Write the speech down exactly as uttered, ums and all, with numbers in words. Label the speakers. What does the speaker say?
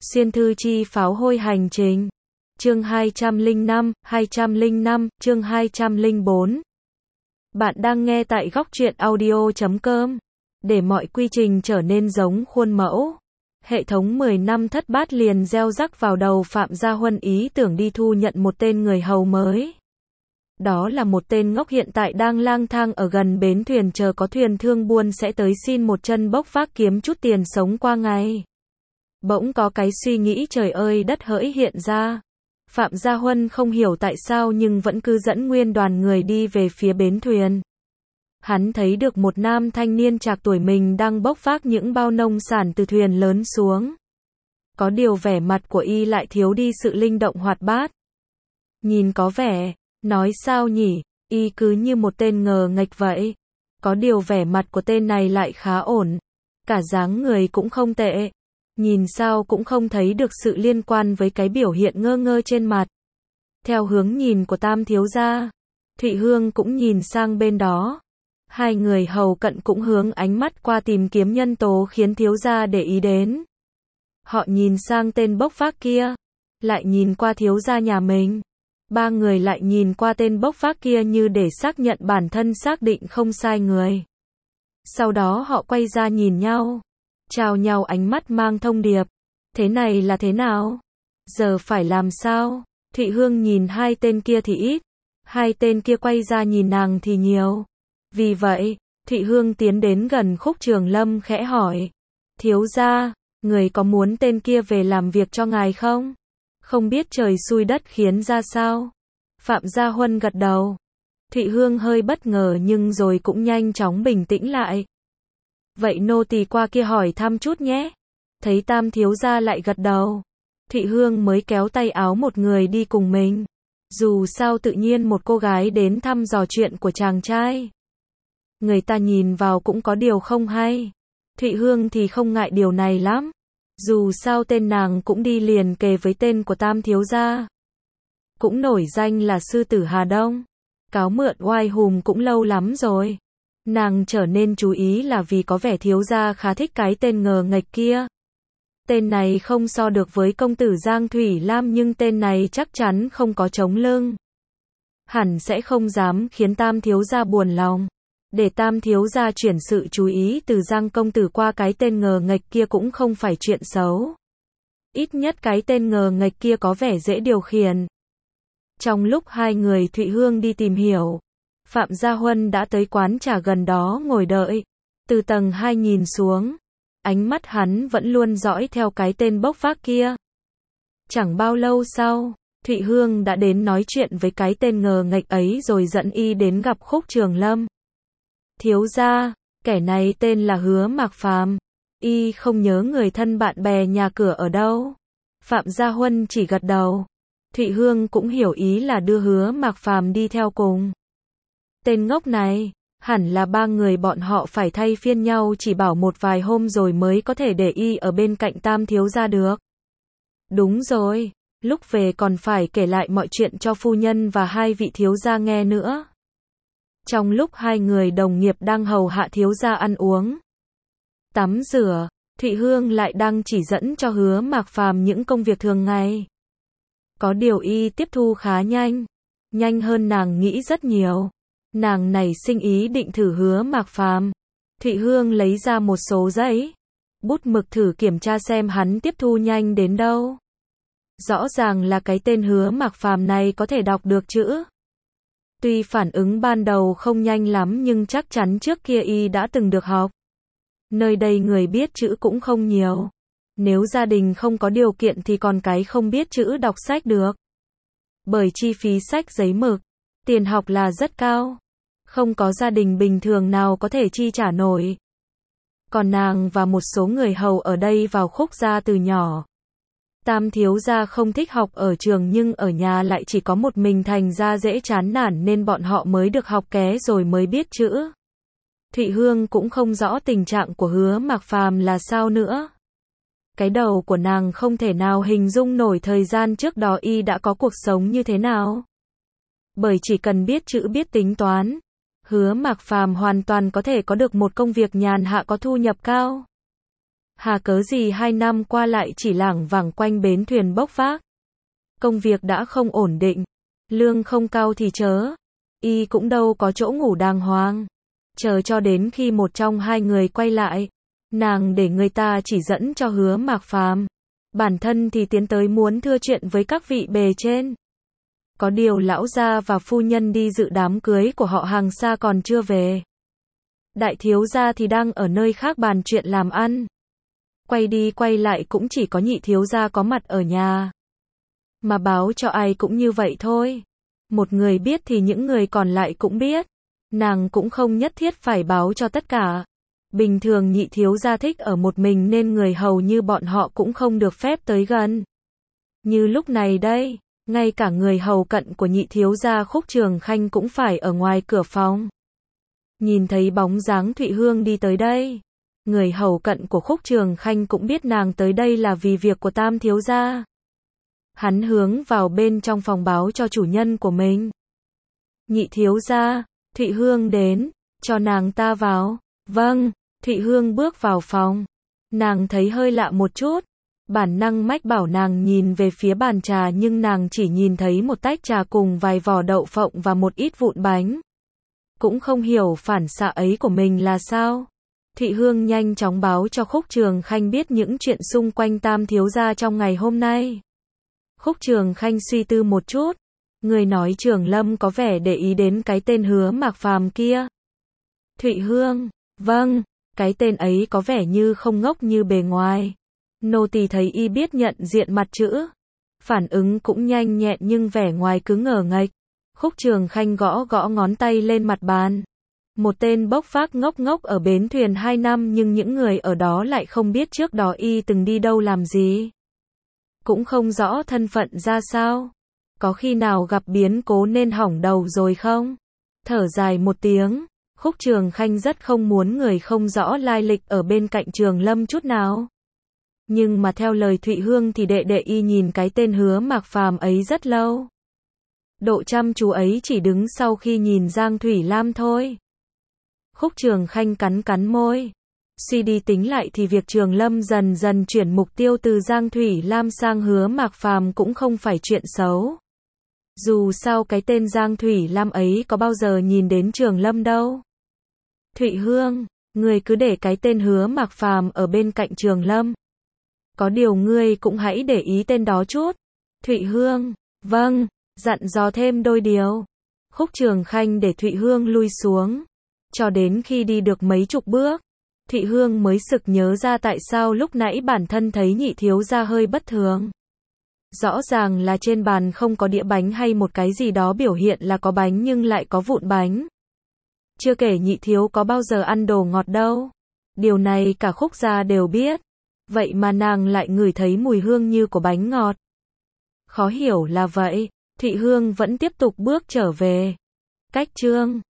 Speaker 1: Xuyên thư chi pháo hôi hành trình. Chương hai trăm lẻ năm, hai trăm lẻ năm, chương hai trăm lẻ bốn. Bạn đang nghe tại góc truyện audio chấm com. Để mọi quy trình trở nên giống khuôn mẫu. Hệ thống mười năm thất bát liền gieo rắc vào đầu Phạm Gia Huân ý tưởng đi thu nhận một tên người hầu mới. Đó là một tên ngốc hiện tại đang lang thang ở gần bến thuyền chờ có thuyền thương buôn sẽ tới xin một chân bốc vác kiếm chút tiền sống qua ngày. Bỗng có cái suy nghĩ trời ơi đất hỡi hiện ra. Phạm Gia Huân không hiểu tại sao nhưng vẫn cứ dẫn nguyên đoàn người đi về phía bến thuyền. Hắn thấy được một nam thanh niên trạc tuổi mình đang bốc vác những bao nông sản từ thuyền lớn xuống. Có điều vẻ mặt của y lại thiếu đi sự linh động hoạt bát. Nhìn có vẻ, nói sao nhỉ, y cứ như một tên ngờ nghệch vậy. Có điều vẻ mặt của tên này lại khá ổn. Cả dáng người cũng không tệ. Nhìn sao cũng không thấy được sự liên quan với cái biểu hiện ngơ ngơ trên mặt. Theo hướng nhìn của Tam thiếu gia, Thụy Hương cũng nhìn sang bên đó. Hai người hầu cận cũng hướng ánh mắt qua tìm kiếm nhân tố khiến thiếu gia để ý đến. Họ nhìn sang tên bốc vác kia, lại nhìn qua thiếu gia nhà mình. Ba người lại nhìn qua tên bốc vác kia như để xác nhận bản thân xác định không sai người. Sau đó họ quay ra nhìn nhau, chào nhau ánh mắt mang thông điệp. Thế này là thế nào? Giờ phải làm sao? Thụy Hương nhìn hai tên kia thì ít, hai tên kia quay ra nhìn nàng thì nhiều. Vì vậy, Thụy Hương tiến đến gần Khúc Trường Lâm khẽ hỏi. Thiếu gia, người có muốn tên kia về làm việc cho ngài không? Không biết trời xui đất khiến ra sao? Phạm Gia Huân gật đầu. Thụy Hương hơi bất ngờ nhưng rồi cũng nhanh chóng bình tĩnh lại. Vậy nô tỳ qua kia hỏi thăm chút nhé. Thấy Tam thiếu gia lại gật đầu, Thụy Hương mới kéo tay áo một người đi cùng mình. Dù sao tự nhiên một cô gái đến thăm dò chuyện của chàng trai, người ta nhìn vào cũng có điều không hay. Thụy Hương thì không ngại điều này lắm. Dù sao tên nàng cũng đi liền kề với tên của Tam thiếu gia. Cũng nổi danh là sư tử Hà Đông. Cáo mượn oai hùm cũng lâu lắm rồi. Nàng trở nên chú ý là vì có vẻ thiếu gia khá thích cái tên ngờ nghệch kia. Tên này không so được với công tử Giang Thủy Lam nhưng tên này chắc chắn không có chống lưng. Hẳn sẽ không dám khiến Tam thiếu gia buồn lòng. Để Tam thiếu gia chuyển sự chú ý từ Giang công tử qua cái tên ngờ nghệch kia cũng không phải chuyện xấu. Ít nhất cái tên ngờ nghệch kia có vẻ dễ điều khiển. Trong lúc hai người Thụy Hương đi tìm hiểu, Phạm Gia Huân đã tới quán trà gần đó ngồi đợi. Từ tầng hai nhìn xuống, ánh mắt hắn vẫn luôn dõi theo cái tên bốc vác kia. Chẳng bao lâu sau, Thụy Hương đã đến nói chuyện với cái tên ngờ nghệch ấy rồi dẫn y đến gặp Khúc Trường Lâm. Thiếu gia, kẻ này tên là Hứa Mạc Phàm. Y không nhớ người thân bạn bè nhà cửa ở đâu. Phạm Gia Huân chỉ gật đầu. Thụy Hương cũng hiểu ý là đưa Hứa Mạc Phàm đi theo cùng. Tên ngốc này, hẳn là ba người bọn họ phải thay phiên nhau chỉ bảo một vài hôm rồi mới có thể để y ở bên cạnh Tam thiếu gia được. Đúng rồi, lúc về còn phải kể lại mọi chuyện cho phu nhân và hai vị thiếu gia nghe nữa. Trong lúc hai người đồng nghiệp đang hầu hạ thiếu gia ăn uống, tắm rửa, Thụy Hương lại đang chỉ dẫn cho Hứa Mạc Phàm những công việc thường ngày. Có điều y tiếp thu khá nhanh, nhanh hơn nàng nghĩ rất nhiều. Nàng nảy sinh ý định thử Hứa Mạc Phàm. Thụy Hương lấy ra một số giấy, bút mực thử kiểm tra xem hắn tiếp thu nhanh đến đâu. Rõ ràng là cái tên Hứa Mạc Phàm này có thể đọc được chữ. Tuy phản ứng ban đầu không nhanh lắm nhưng chắc chắn trước kia y đã từng được học. Nơi đây người biết chữ cũng không nhiều. Nếu gia đình không có điều kiện thì còn cái không biết chữ đọc sách được. Bởi chi phí sách giấy mực, tiền học là rất cao. Không có gia đình bình thường nào có thể chi trả nổi. Còn nàng và một số người hầu ở đây vào Khúc gia từ nhỏ. Tam thiếu gia không thích học ở trường nhưng ở nhà lại chỉ có một mình thành ra dễ chán nản nên bọn họ mới được học ké rồi mới biết chữ. Thụy Hương cũng không rõ tình trạng của Hứa Mạc Phàm là sao nữa. Cái đầu của nàng không thể nào hình dung nổi thời gian trước đó y đã có cuộc sống như thế nào. Bởi chỉ cần biết chữ biết tính toán, Hứa Mạc Phàm hoàn toàn có thể có được một công việc nhàn hạ có thu nhập cao. Hà cớ gì hai năm qua lại chỉ lảng vảng quanh bến thuyền bốc vác. Công việc đã không ổn định, lương không cao thì chớ, y cũng đâu có chỗ ngủ đàng hoàng. Chờ cho đến khi một trong hai người quay lại, nàng để người ta chỉ dẫn cho Hứa Mạc Phàm. Bản thân thì tiến tới muốn thưa chuyện với các vị bề trên. Có điều lão gia và phu nhân đi dự đám cưới của họ hàng xa còn chưa về. Đại thiếu gia thì đang ở nơi khác bàn chuyện làm ăn. Quay đi quay lại cũng chỉ có nhị thiếu gia có mặt ở nhà. Mà báo cho ai cũng như vậy thôi. Một người biết thì những người còn lại cũng biết. Nàng cũng không nhất thiết phải báo cho tất cả. Bình thường nhị thiếu gia thích ở một mình nên người hầu như bọn họ cũng không được phép tới gần. Như lúc này đây, ngay cả người hầu cận của nhị thiếu gia Khúc Trường Khanh cũng phải ở ngoài cửa phòng. Nhìn thấy bóng dáng Thụy Hương đi tới đây, người hầu cận của Khúc Trường Khanh cũng biết nàng tới đây là vì việc của Tam thiếu gia. Hắn hướng vào bên trong phòng báo cho chủ nhân của mình. Nhị thiếu gia, Thụy Hương đến, cho nàng ta vào. Vâng, Thụy Hương bước vào phòng. Nàng thấy hơi lạ một chút. Bản năng mách bảo nàng nhìn về phía bàn trà nhưng nàng chỉ nhìn thấy một tách trà cùng vài vỏ đậu phộng và một ít vụn bánh. Cũng không hiểu phản xạ ấy của mình là sao. Thụy Hương nhanh chóng báo cho Khúc Trường Khanh biết những chuyện xung quanh Tam thiếu gia trong ngày hôm nay. Khúc Trường Khanh suy tư một chút. Người nói Trường Lâm có vẻ để ý đến cái tên Hứa Mạc Phàm kia. Thụy Hương, vâng, cái tên ấy có vẻ như không ngốc như bề ngoài. Nô tỳ thấy y biết nhận diện mặt chữ. Phản ứng cũng nhanh nhẹn nhưng vẻ ngoài cứ ngờ nghệch. Khúc Trường Khanh gõ gõ ngón tay lên mặt bàn. Một tên bốc vác ngốc ngốc ở bến thuyền hai năm nhưng những người ở đó lại không biết trước đó y từng đi đâu làm gì. Cũng không rõ thân phận ra sao. Có khi nào gặp biến cố nên hỏng đầu rồi không? Thở dài một tiếng, Khúc Trường Khanh rất không muốn người không rõ lai lịch ở bên cạnh Trường Lâm chút nào. Nhưng mà theo lời Thụy Hương thì đệ đệ y nhìn cái tên Hứa Mạc Phàm ấy rất lâu. Độ chăm chú ấy chỉ đứng sau khi nhìn Giang Thủy Lam thôi. Khúc Trường Khanh cắn cắn môi. Suy đi tính lại thì việc Trường Lâm dần dần chuyển mục tiêu từ Giang Thủy Lam sang Hứa Mạc Phàm cũng không phải chuyện xấu. Dù sao cái tên Giang Thủy Lam ấy có bao giờ nhìn đến Trường Lâm đâu. Thụy Hương, người cứ để cái tên Hứa Mạc Phàm ở bên cạnh Trường Lâm. Có điều ngươi cũng hãy để ý tên đó chút. Thụy Hương, vâng, dặn dò thêm đôi điều. Khúc Trường Khanh để Thụy Hương lui xuống. Cho đến khi đi được mấy chục bước, Thụy Hương mới sực nhớ ra tại sao lúc nãy bản thân thấy nhị thiếu gia hơi bất thường. Rõ ràng là trên bàn không có đĩa bánh hay một cái gì đó biểu hiện là có bánh nhưng lại có vụn bánh. Chưa kể nhị thiếu có bao giờ ăn đồ ngọt đâu. Điều này cả Khúc gia đều biết. Vậy mà nàng lại ngửi thấy mùi hương như của bánh ngọt. Khó hiểu là vậy, Thụy Hương vẫn tiếp tục bước trở về. Cách chương